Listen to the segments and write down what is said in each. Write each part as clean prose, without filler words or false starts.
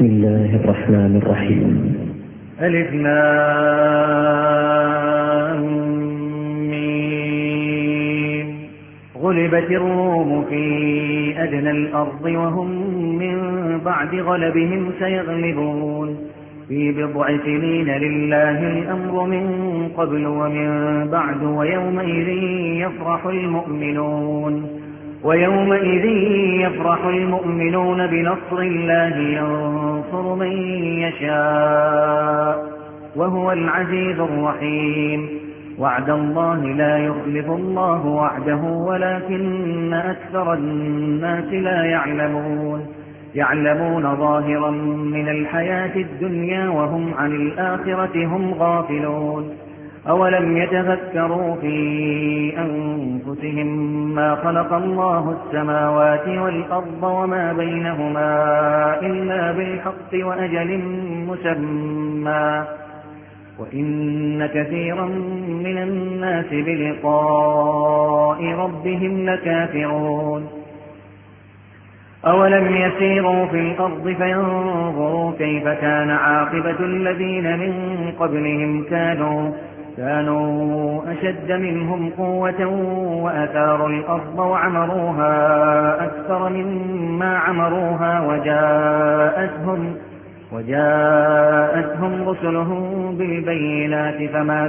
بسم الله الرحمن الرحيم. ألف لام ميم. غلبت الروم في أدنى الأرض وهم من بعد غلبهم سيغلبون في بضع سنين لله الأمر من قبل ومن بعد ويومئذ يفرح المؤمنون بنصر الله ينصر من يشاء وهو العزيز الرحيم. وعد الله لا يخلف الله وعده ولكن أكثر الناس لا يعلمون ظاهرا من الحياة الدنيا وهم عن الآخرة هم غافلون. أولم يتفكروا في أنفسهم ما خلق الله السماوات والأرض وما بينهما إلا بالحق وأجل مسمى وإن كثيرا من الناس بلقاء ربهم لكافرون. أولم يسيروا في الأرض فينظروا كيف كان عاقبة الذين من قبلهم كانوا أشد منهم قوة وأثاروا الأرض وعمروها أكثر مما عمروها وجاءتهم رسلهم بالبينات فما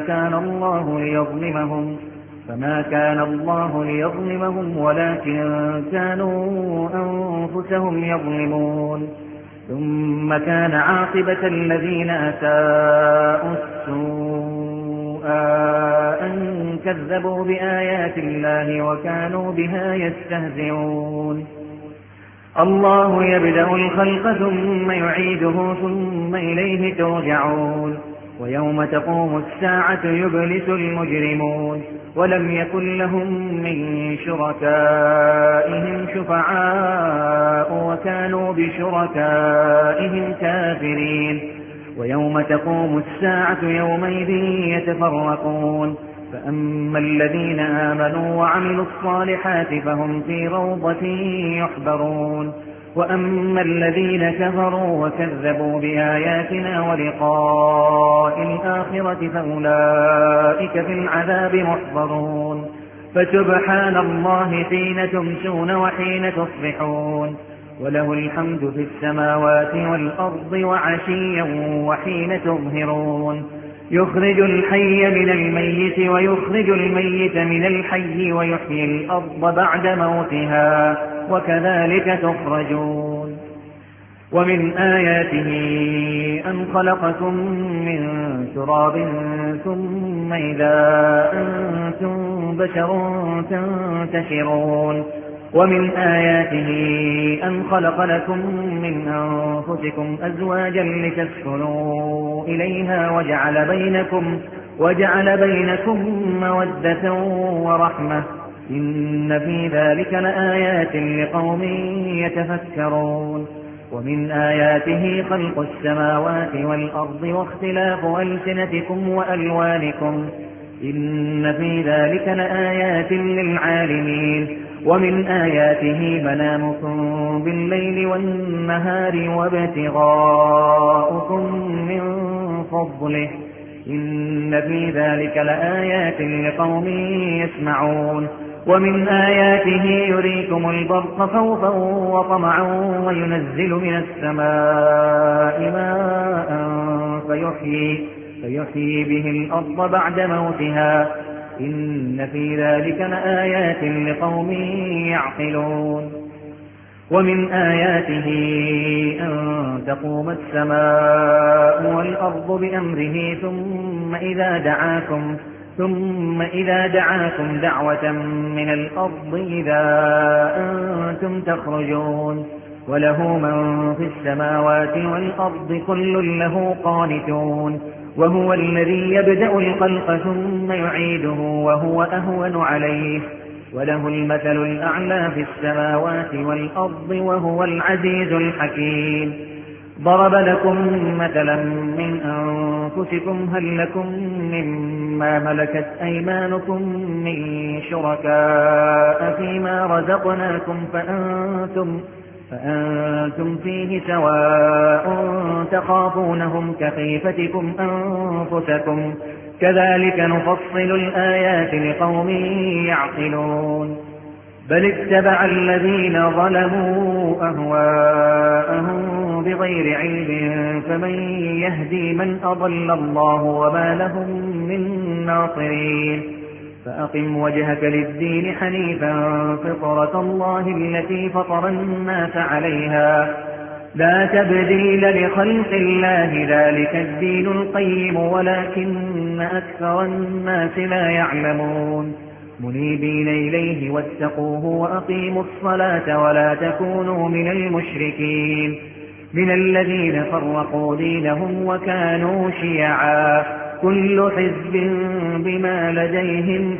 كان الله ليظلمهم ولكن كانوا أنفسهم يظلمون. ثم كان عاقبة الذين أساءوا السوء أن كذبوا بآيات الله وكانوا بها يستهزئون. الله يبدأ الخلق ثم يعيده ثم إليه ترجعون. ويوم تقوم الساعة يبلس المجرمون ولم يكن لهم من شركائهم شفعاء وكانوا بشركائهم كافرين. ويوم تقوم الساعة يومئذ يتفرقون فأما الذين آمنوا وعملوا الصالحات فهم في روضة يحبرون وأما الذين كفروا وكذبوا بآياتنا ولقاء الآخرة فأولئك في العذاب محضرون. فسبحان الله حين تمسون وحين تصبحون وله الحمد في السماوات والأرض وعشيا وحين تظهرون. يخرج الحي من الميت ويخرج الميت من الحي ويحيي الأرض بعد موتها وكذلك تخرجون. ومن آياته أن خلقكم من تراب ثم إذا أنتم بشر تنتشرون. ومن آياته أن خلق لكم من أنفسكم أزواجا لتسكنوا إليها وجعل بينكم مودة ورحمة إن في ذلك لآيات لقوم يتفكرون. ومن آياته خلق السماوات والأرض واختلاف ألسنتكم وألوانكم إن في ذلك لآيات للعالمين. ومن آياته منامكم بالليل والنهار وابتغاؤكم من فضله إن في ذلك لآيات لقوم يسمعون. ومن آياته يريكم البرق خوفا وطمعا وينزل من السماء ماء فيحيي به الأرض بعد موتها إن في ذلك لآيات لقوم يعقلون. ومن آياته أن تقوم السماء والأرض بأمره ثم إذا دعاكم دعوة من الأرض إذا أنتم تخرجون. وله من في السماوات والأرض كل له قانتون. وهو الذي يبدأ الخلق ثم يعيده وهو أهون عليه وله المثل الأعلى في السماوات والأرض وهو العزيز الحكيم. ضرب لكم مثلا من أنفسكم هل لكم مما ملكت أيمانكم من شركاء فيما رزقناكم فأنتم فيه سواء تخافونهم كخيفتكم أنفسكم كذلك نفصل الآيات لقوم يعقلون بل اتبع الذين ظلموا أهواءهم بغير علم فمن يهدي من أضل الله وما لهم من ناصرين فأقم وجهك للدين حنيفا فطرة الله التي فطر الناس عليها لا تبديل لخلق الله ذلك الدين القيم ولكن أكثر الناس لا يعلمون منيبين إليه واتقوه وأقيموا الصلاة ولا تكونوا من المشركين من الذين فرقوا دينهم وكانوا شيعا كل حزب بما لديهم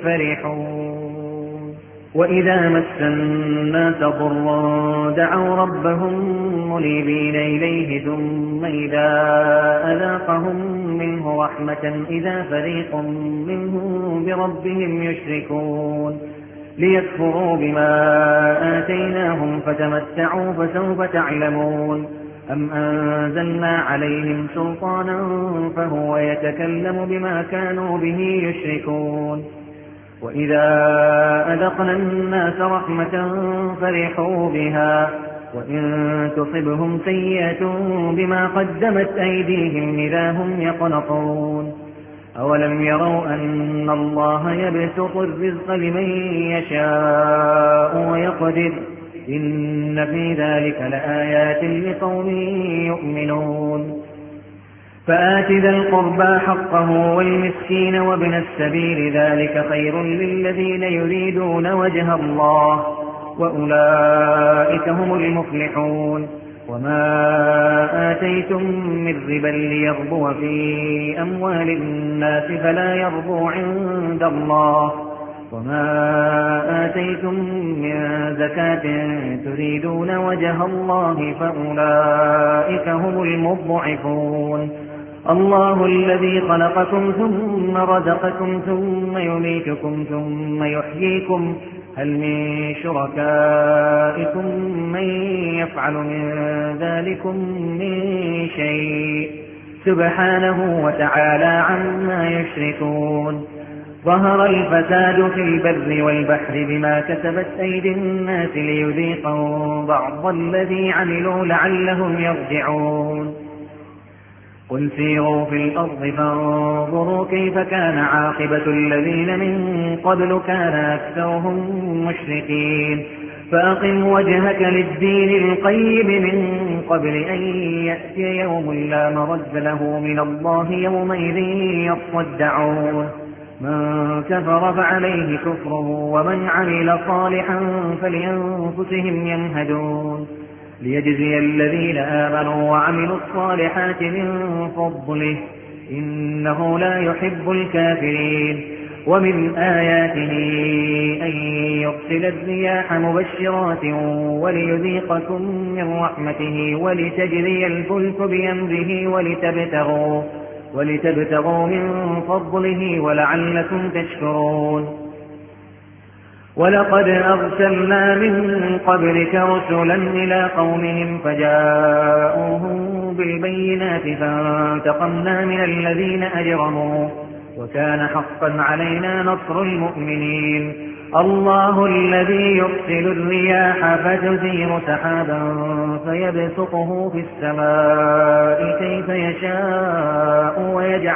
فرحون وإذا مس الناس ضر دعوا ربهم منيبين إليه ثم إذا أذاقهم منه رحمة إذا فريق منهم بربهم يشركون ليكفروا بما آتيناهم فتمتعوا فسوف تعلمون أم أنزلنا عليهم سلطانا فهو يتكلم بما كانوا به يشركون وإذا أذقنا الناس رحمة فرحوا بها وإن تصبهم سيئة بما قدمت أيديهم إذا هم يقنطون أولم يروا أن الله يبسط الرزق لمن يشاء ويقدر إن في ذلك لآيات لقوم يؤمنون فآت ذا القربى حقه والمسكين وابن السبيل ذلك خير للذين يريدون وجه الله وأولئك هم المفلحون وما آتيتم من ربا ليربو في أموال الناس فلا يربو عند الله وما آتيتم من زكاة تريدون وجه الله فأولئك هم المضعفون الله الذي خلقكم ثم رزقكم ثم يميتكم ثم يحييكم هل من شركائكم من يفعل من ذلكم من شيء سبحانه وتعالى عما يشركون ظهر الفساد في البر والبحر بما كسبت أيدي الناس ليذيقهم بعض الذي عملوا لعلهم يرجعون قل سيروا في الأرض فانظروا كيف كان عاقبة الذين من قبل كان أكثرهم مشركين فأقم وجهك للدين القيم من قبل أن يأتي يوم لا مرد له من الله يومئذ يصدعون من كفر فعليه كفره ومن عمل صالحا فلأنفسهم يمهدون ليجزي الذين آمنوا وعملوا الصالحات من فضله إنه لا يحب الكافرين ومن آياته أن يرسل الرياح مبشرات وليذيقكم من رحمته ولتجري الفلك بأمره ولتبتغوا من فضله ولعلكم تشكرون ولقد أرسلنا من قبلك رسلا إلى قومهم فجاءوهم بالبينات فانتقمنا من الذين أجرموا وكان حقا علينا نصر المؤمنين الله الذي يرسل الرياح فتثير سحابا فيبسطه في السماء كيف يشاء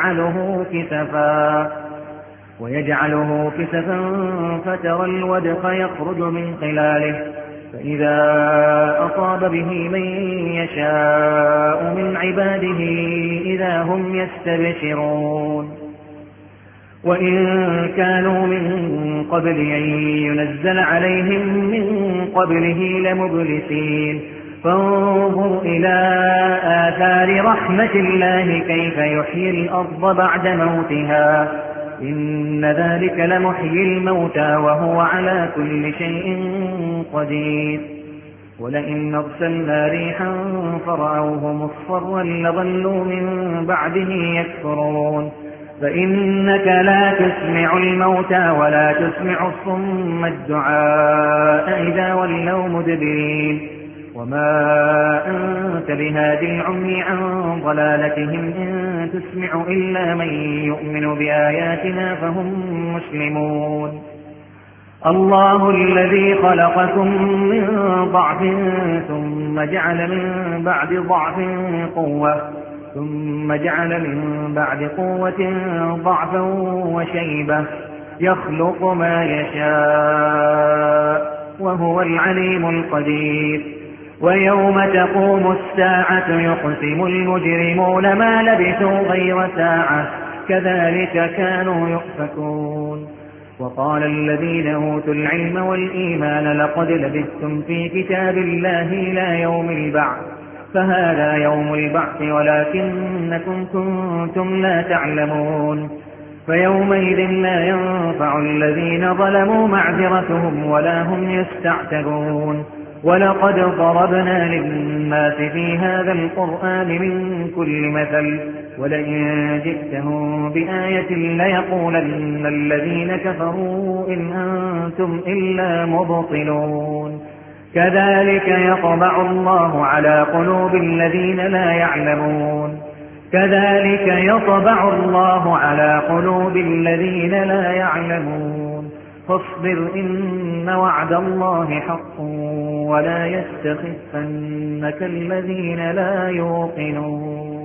ويجعله كسفا فترى الودق يخرج من خلاله فإذا أصاب به من يشاء من عباده إذا هم يستبشرون وإن كانوا من قبل أن ينزل عليهم من قبله لمبلسين فانظر إلى آثار رحمة الله كيف يحيي الأرض بعد موتها إن ذلك لمحيي الموتى وهو على كل شيء قدير ولئن أرسلنا ريحا فرأوه مصفرا لظلوا من بعده يكفرون فإنك لا تسمع الموتى ولا تسمع الصم الدعاء إذا ولوا مدبرين وما أنت بهادي العمي عن ضلالتهم إن تسمع إلا من يؤمن بآياتنا فهم مسلمون. الله الذي خلقكم من ضعف ثم جعل من بعد ضعف قوة ثم جعل من بعد قوة ضعفا وشيبة يخلق ما يشاء وهو العليم القدير. ويوم تقوم الساعة يقسم المجرمون ما لبثوا غير ساعة كذلك كانوا يؤفكون. وقال الذين أوتوا العلم والإيمان لقد لبثتم في كتاب الله إلى يوم البعث فهذا يوم البعث ولكنكم كنتم لا تعلمون. فيومئذ لا ينفع الذين ظلموا معذرتهم ولا هم يستعتبون. ولقد ضربنا للناس في هذا القرآن من كل مثل ولئن جئتهم بآية ليقولن الذين كفروا إن أنتم إلا مبطلون. كذلك يطبع الله على قلوب الذين لا يعلمون. كذلك يطبع الله على قلوب الذين لا يعلمون. فاصبر إن وعد الله حق ولا يستخفنك الذين لا يوقنون.